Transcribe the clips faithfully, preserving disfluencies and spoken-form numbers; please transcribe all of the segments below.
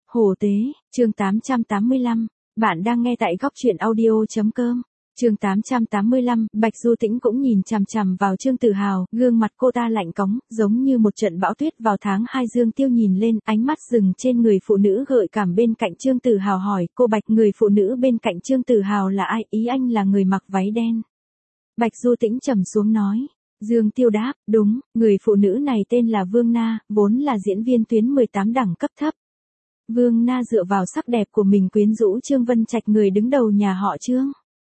Hồ Tế, chương tám trăm tám mươi lăm, bạn đang nghe tại góc truyện audio.com. Chương tám trăm tám mươi lăm, Bạch Du Tĩnh cũng nhìn chằm chằm vào Trương Tử Hào, gương mặt cô ta lạnh cóng, giống như một trận bão tuyết vào tháng hai. Dương Tiêu nhìn lên, ánh mắt dừng trên người phụ nữ gợi cảm bên cạnh Trương Tử Hào hỏi, cô Bạch, người phụ nữ bên cạnh Trương Tử Hào là ai? Ý anh là người mặc váy đen. Bạch Du Tĩnh trầm xuống nói. Dương Tiêu đáp, đúng, người phụ nữ này tên là Vương Na, vốn là diễn viên tuyến mười tám đẳng cấp thấp. Vương Na dựa vào sắc đẹp của mình quyến rũ Trương Vân Trạch, người đứng đầu nhà họ Trương.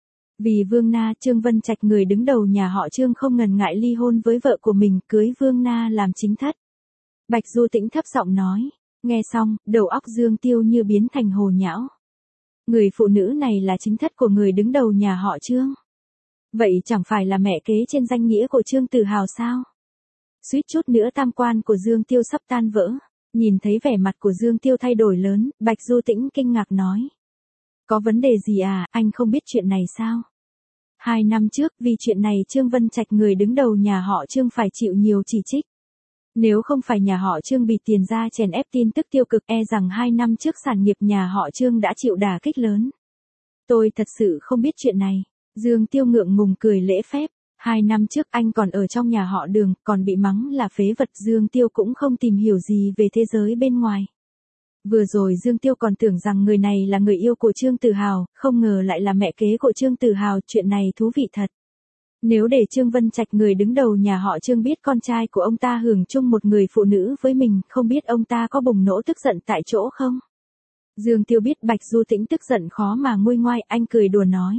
Vì Vương Na, Trương Vân Trạch, người đứng đầu nhà họ Trương, không ngần ngại ly hôn với vợ của mình, cưới Vương Na làm chính thất. Bạch Du Tĩnh thấp giọng nói. Nghe xong, đầu óc Dương Tiêu như biến thành hồ nhão. Người phụ nữ này là chính thất của người đứng đầu nhà họ Trương. Vậy chẳng phải là mẹ kế trên danh nghĩa của Trương Tử Hào sao? Suýt chút nữa tam quan của Dương Tiêu sắp tan vỡ. Nhìn thấy vẻ mặt của Dương Tiêu thay đổi lớn, Bạch Du Tĩnh kinh ngạc nói. Có vấn đề gì à, anh không biết chuyện này sao? Hai năm trước, vì chuyện này Trương Vân Trạch, người đứng đầu nhà họ Trương, phải chịu nhiều chỉ trích. Nếu không phải nhà họ Trương bị tiền ra chèn ép tin tức tiêu cực, e rằng hai năm trước sản nghiệp nhà họ Trương đã chịu đả kích lớn. Tôi thật sự không biết chuyện này. Dương Tiêu ngượng ngùng cười lễ phép. Hai năm trước anh còn ở trong nhà họ Đường, còn bị mắng là phế vật. Dương Tiêu cũng không tìm hiểu gì về thế giới bên ngoài. Vừa rồi Dương Tiêu còn tưởng rằng người này là người yêu của Trương Tử Hào, không ngờ lại là mẹ kế của Trương Tử Hào, chuyện này thú vị thật. Nếu để Trương Vân Trạch, người đứng đầu nhà họ Trương, biết con trai của ông ta hưởng chung một người phụ nữ với mình, không biết ông ta có bùng nổ tức giận tại chỗ không? Dương Tiêu biết Bạch Du Tĩnh tức giận khó mà nguôi ngoai, anh cười đùa nói.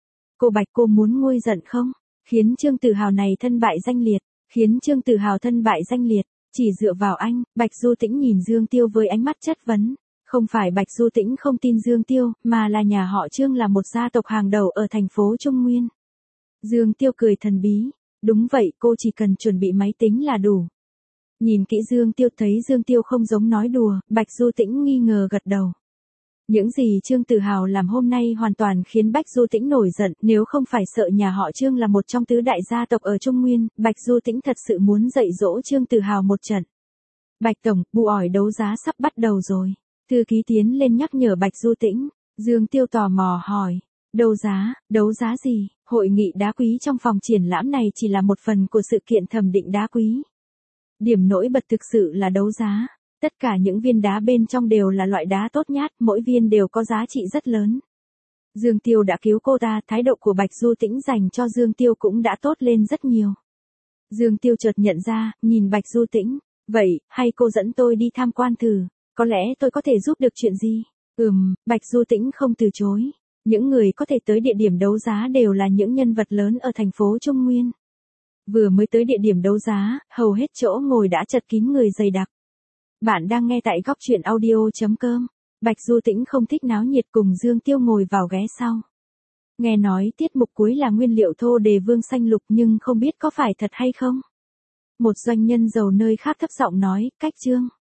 Cô Bạch, cô muốn nguôi giận không? Khiến Trương Tử Hào này thân bại danh liệt, khiến Trương Tử Hào thân bại danh liệt, chỉ dựa vào anh. Bạch Du Tĩnh nhìn Dương Tiêu với ánh mắt chất vấn. Không phải Bạch Du Tĩnh không tin Dương Tiêu, mà là nhà họ Trương là một gia tộc hàng đầu ở thành phố Trung Nguyên. Dương Tiêu cười thần bí. Đúng vậy, cô chỉ cần chuẩn bị máy tính là đủ. Nhìn kỹ Dương Tiêu thấy Dương Tiêu không giống nói đùa, Bạch Du Tĩnh nghi ngờ gật đầu. Những gì Trương Tử Hào làm hôm nay hoàn toàn khiến Bạch Du Tĩnh nổi giận, nếu không phải sợ nhà họ Trương là một trong tứ đại gia tộc ở Trung Nguyên, Bạch Du Tĩnh thật sự muốn dạy dỗ Trương Tử Hào một trận. Bạch Tổng, bu ỏi đấu giá sắp bắt đầu rồi. Thư ký tiến lên nhắc nhở Bạch Du Tĩnh. Dương Tiêu tò mò hỏi. Đấu giá, đấu giá gì? Hội nghị đá quý trong phòng triển lãm này chỉ là một phần của sự kiện thẩm định đá quý. Điểm nổi bật thực sự là đấu giá. Tất cả những viên đá bên trong đều là loại đá tốt nhát, mỗi viên đều có giá trị rất lớn. Dương Tiêu đã cứu cô ta, thái độ của Bạch Du Tĩnh dành cho Dương Tiêu cũng đã tốt lên rất nhiều. Dương Tiêu chợt nhận ra, nhìn Bạch Du Tĩnh, vậy, hay cô dẫn tôi đi tham quan thử, có lẽ tôi có thể giúp được chuyện gì? Ừm, Bạch Du Tĩnh không từ chối. Những người có thể tới địa điểm đấu giá đều là những nhân vật lớn ở thành phố Trung Nguyên. Vừa mới tới địa điểm đấu giá, hầu hết chỗ ngồi đã chật kín người dày đặc. Bạn đang nghe tại góc truyện audio.com. Bạch Du Tĩnh không thích náo nhiệt, cùng Dương Tiêu ngồi vào ghé sau. Nghe nói tiết mục cuối là nguyên liệu thô đề vương xanh lục, nhưng không biết có phải thật hay không. Một doanh nhân giàu nơi khác thấp giọng nói, cách Trương.